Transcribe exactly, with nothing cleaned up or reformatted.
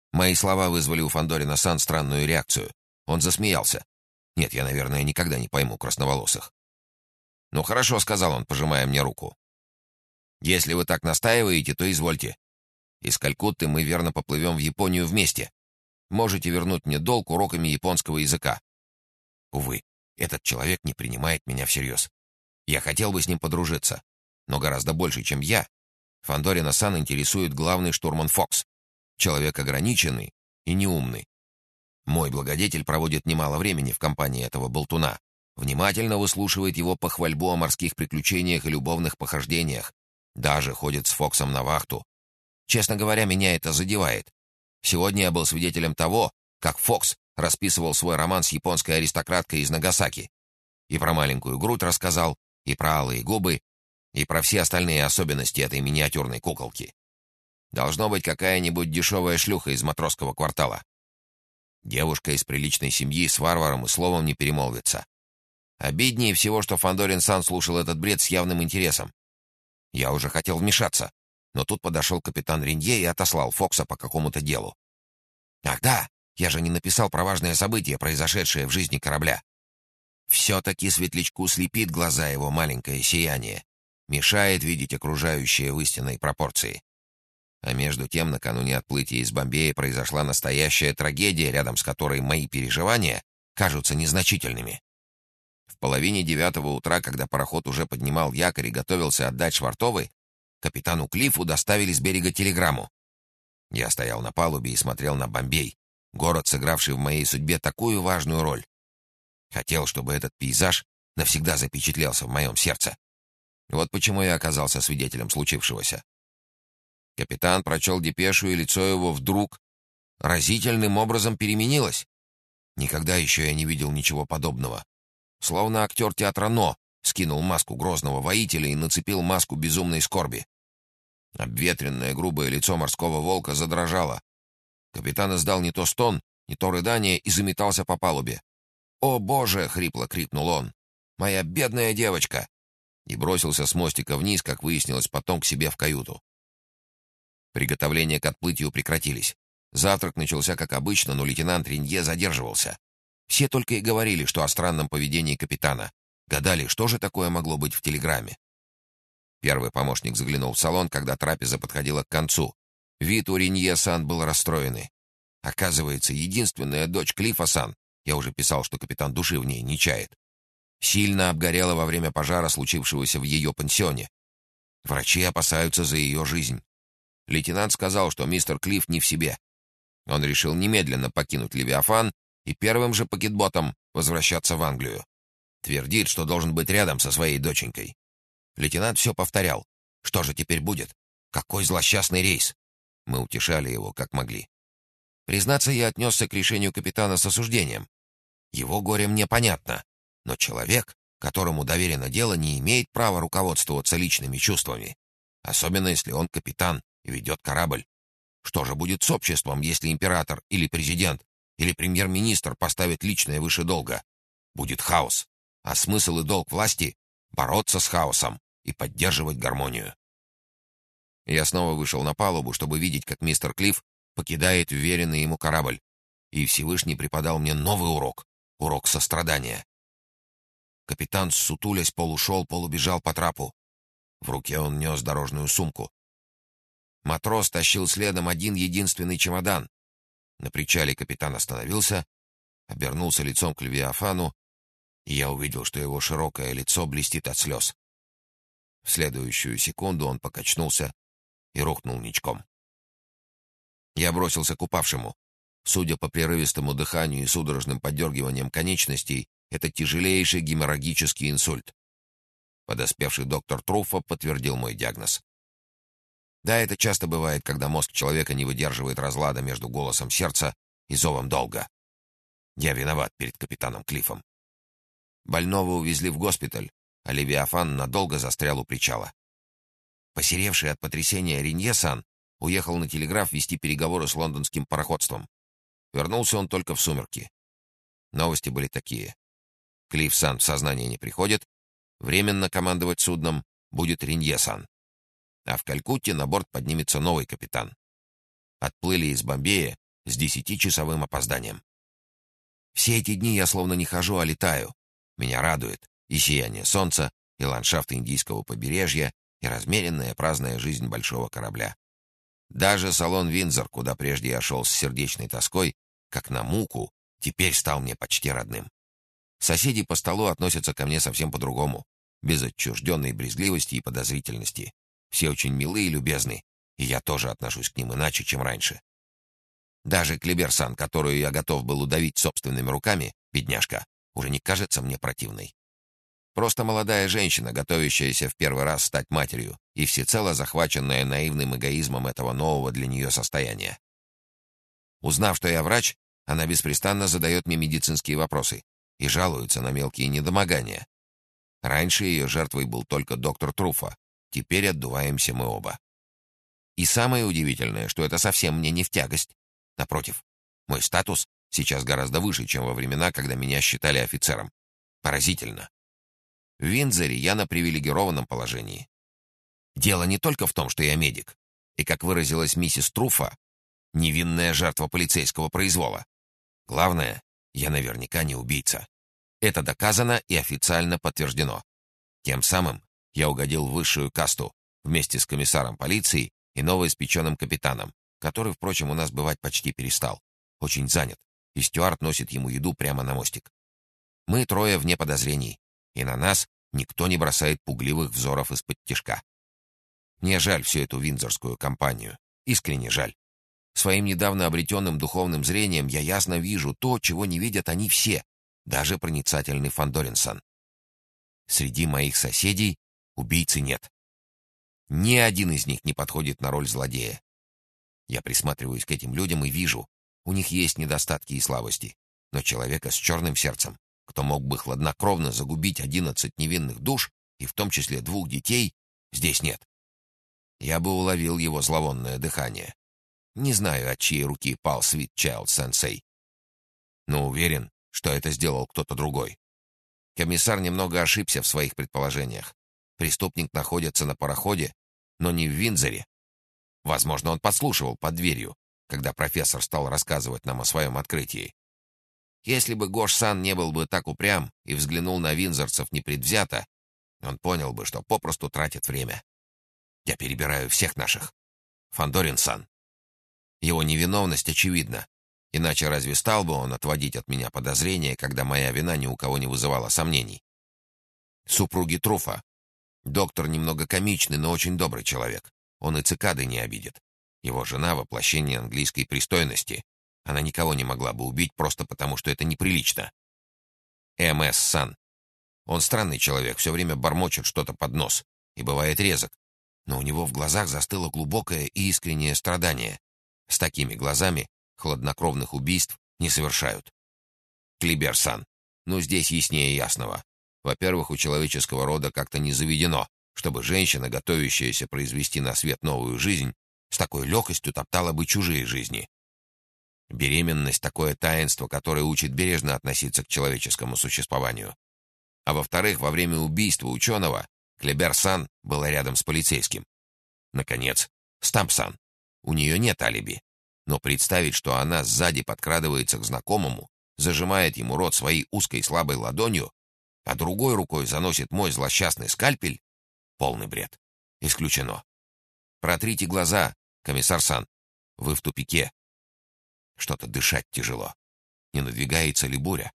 Мои слова вызвали у Фандорина Сан странную реакцию. Он засмеялся. Нет, я, наверное, никогда не пойму красноволосых. «Ну хорошо», — сказал он, пожимая мне руку. «Если вы так настаиваете, то извольте. Из Калькутты мы верно поплывем в Японию вместе. Можете вернуть мне долг уроками японского языка». Увы, этот человек не принимает меня всерьез. Я хотел бы с ним подружиться, но гораздо больше, чем я. Фандорина Сан интересует главный штурман Фокс. Человек ограниченный и неумный. Мой благодетель проводит немало времени в компании этого болтуна, внимательно выслушивает его похвальбу о морских приключениях и любовных похождениях, даже ходит с Фоксом на вахту. Честно говоря, меня это задевает. Сегодня я был свидетелем того, как Фокс расписывал свой роман с японской аристократкой из Нагасаки. И про маленькую грудь рассказал, и про алые губы, и про все остальные особенности этой миниатюрной куколки. Должно быть какая-нибудь дешевая шлюха из матросского квартала. Девушка из приличной семьи с варваром и словом не перемолвится. Обиднее всего, что Фандорин Сан слушал этот бред с явным интересом. Я уже хотел вмешаться, но тут подошел капитан Ринье и отослал Фокса по какому-то делу. Ах да, я же не написал про важное событие, произошедшее в жизни корабля. Все-таки светлячку слепит глаза его маленькое сияние, мешает видеть окружающее в истинной пропорции. А между тем, накануне отплытия из Бомбея произошла настоящая трагедия, рядом с которой мои переживания кажутся незначительными. В половине девятого утра, когда пароход уже поднимал якорь и готовился отдать швартовы, капитану Клиффу доставили с берега телеграмму. Я стоял на палубе и смотрел на Бомбей, город, сыгравший в моей судьбе такую важную роль. Хотел, чтобы этот пейзаж навсегда запечатлелся в моем сердце. Вот почему я оказался свидетелем случившегося. Капитан прочел депешу, и лицо его вдруг разительным образом переменилось. Никогда еще я не видел ничего подобного. Словно актер театра «Но» скинул маску грозного воителя и нацепил маску безумной скорби. Обветренное грубое лицо морского волка задрожало. Капитан издал не то стон, не то рыдание и заметался по палубе. «О, Боже!» — хрипло крикнул он. «Моя бедная девочка!» И бросился с мостика вниз, как выяснилось потом, к себе в каюту. Приготовления к отплытию прекратились. Завтрак начался как обычно, но лейтенант Ринье задерживался. Все только и говорили, что о странном поведении капитана. Гадали, что же такое могло быть в телеграмме. Первый помощник заглянул в салон, когда трапеза подходила к концу. Вид у Ринье Сан был расстроенный. Оказывается, единственная дочь Клиффа Сан, я уже писал, что капитан души в ней не чает, сильно обгорела во время пожара, случившегося в ее пансионе. Врачи опасаются за ее жизнь. Лейтенант сказал, что мистер Клифф не в себе. Он решил немедленно покинуть Левиафан и первым же пакетботом возвращаться в Англию. Твердит, что должен быть рядом со своей доченькой. Лейтенант все повторял. Что же теперь будет? Какой злосчастный рейс? Мы утешали его, как могли. Признаться, я отнесся к решению капитана с осуждением. Его горе мне понятно, но человек, которому доверено дело, не имеет права руководствоваться личными чувствами, особенно если он капитан и ведет корабль. Что же будет с обществом, если император или президент или премьер-министр поставят личное выше долга? Будет хаос, а смысл и долг власти — бороться с хаосом и поддерживать гармонию. Я снова вышел на палубу, чтобы видеть, как мистер Клифф покидает уверенный ему корабль, и Всевышний преподал мне новый урок — урок сострадания. Капитан, ссутулясь, полушел, полубежал по трапу. В руке он нес дорожную сумку. Матрос тащил следом один единственный чемодан. На причале капитан остановился, обернулся лицом к Левиафану, и я увидел, что его широкое лицо блестит от слез. В следующую секунду он покачнулся и рухнул ничком. Я бросился к упавшему. Судя по прерывистому дыханию и судорожным подергиваниям конечностей, это тяжелейший геморрагический инсульт. Подоспевший доктор Труффо подтвердил мой диагноз. Да, это часто бывает, когда мозг человека не выдерживает разлада между голосом сердца и зовом долга. Я виноват перед капитаном Клиффом. Больного увезли в госпиталь, а Левиафан надолго застрял у причала. Посеревший от потрясения Ринье Сан уехал на телеграф вести переговоры с лондонским пароходством. Вернулся он только в сумерки. Новости были такие. Клифф Сан в сознание не приходит, временно командовать судном будет Ринье Сан. А в Калькутте на борт поднимется новый капитан. Отплыли из Бомбея с десятичасовым опозданием. Все эти дни я словно не хожу, а летаю. Меня радует и сияние солнца, и ландшафт индийского побережья, и размеренная праздная жизнь большого корабля. Даже салон Виндзор, куда прежде я шел с сердечной тоской, как на муку, теперь стал мне почти родным. Соседи по столу относятся ко мне совсем по-другому, без отчужденной брезгливости и подозрительности. Все очень милы и любезны, и я тоже отношусь к ним иначе, чем раньше. Даже Клиберсан, которую я готов был удавить собственными руками, бедняжка, уже не кажется мне противной. Просто молодая женщина, готовящаяся в первый раз стать матерью и всецело захваченная наивным эгоизмом этого нового для нее состояния. Узнав, что я врач, она беспрестанно задает мне медицинские вопросы и жалуется на мелкие недомогания. Раньше ее жертвой был только доктор Труфа, теперь отдуваемся мы оба. И самое удивительное, что это совсем мне не в тягость. Напротив, мой статус сейчас гораздо выше, чем во времена, когда меня считали офицером. Поразительно. В Виндзоре я на привилегированном положении. Дело не только в том, что я медик, и, как выразилась миссис Труфа, невинная жертва полицейского произвола. Главное, я наверняка не убийца. Это доказано и официально подтверждено. Тем самым я угодил в высшую касту вместе с комиссаром полиции и новоиспеченным капитаном, который, впрочем, у нас бывать почти перестал. Очень занят, и стюард носит ему еду прямо на мостик. Мы трое вне подозрений, и на нас никто не бросает пугливых взоров из-под тишка. Мне жаль всю эту виндзорскую компанию. Искренне жаль. Своим недавно обретенным духовным зрением я ясно вижу то, чего не видят они все, даже проницательный Фандоринсон. Среди моих соседей убийцы нет. Ни один из них не подходит на роль злодея. Я присматриваюсь к этим людям и вижу, у них есть недостатки и слабости, но человека с черным сердцем, кто мог бы хладнокровно загубить одиннадцать невинных душ, и в том числе двух детей, здесь нет. Я бы уловил его зловонное дыхание. Не знаю, от чьей руки пал Свит Чайлд Сенсей, но уверен, что это сделал кто-то другой. Комиссар немного ошибся в своих предположениях. Преступник находится на пароходе, но не в Виндзоре. Возможно, он подслушивал под дверью, когда профессор стал рассказывать нам о своем открытии. Если бы Гош-сан не был бы так упрям и взглянул на виндзорцев непредвзято, он понял бы, что попросту тратит время. Я перебираю всех наших. Фандорин-сан. Его невиновность очевидна. Иначе разве стал бы он отводить от меня подозрения, когда моя вина ни у кого не вызывала сомнений? Супруги Труфа. Доктор немного комичный, но очень добрый человек. Он и цикады не обидит. Его жена — воплощение английской пристойности. Она никого не могла бы убить просто потому, что это неприлично. Эм Эс Сан. Он странный человек, все время бормочет что-то под нос и бывает резок. Но у него в глазах застыло глубокое и искреннее страдание. С такими глазами хладнокровных убийств не совершают. Клибер-сан. Ну, здесь яснее ясного. Во-первых, у человеческого рода как-то не заведено, чтобы женщина, готовящаяся произвести на свет новую жизнь, с такой легкостью топтала бы чужие жизни. Беременность — такое таинство, которое учит бережно относиться к человеческому существованию. А во-вторых, во время убийства ученого Клибер-сан была рядом с полицейским. Наконец, Стамп-сан. У нее нет алиби. Но представить, что она сзади подкрадывается к знакомому, зажимает ему рот своей узкой слабой ладонью, а другой рукой заносит мой злосчастный скальпель — полный бред. Исключено. Протрите глаза, комиссар Сан. Вы в тупике. Что-то дышать тяжело. Не надвигается ли буря?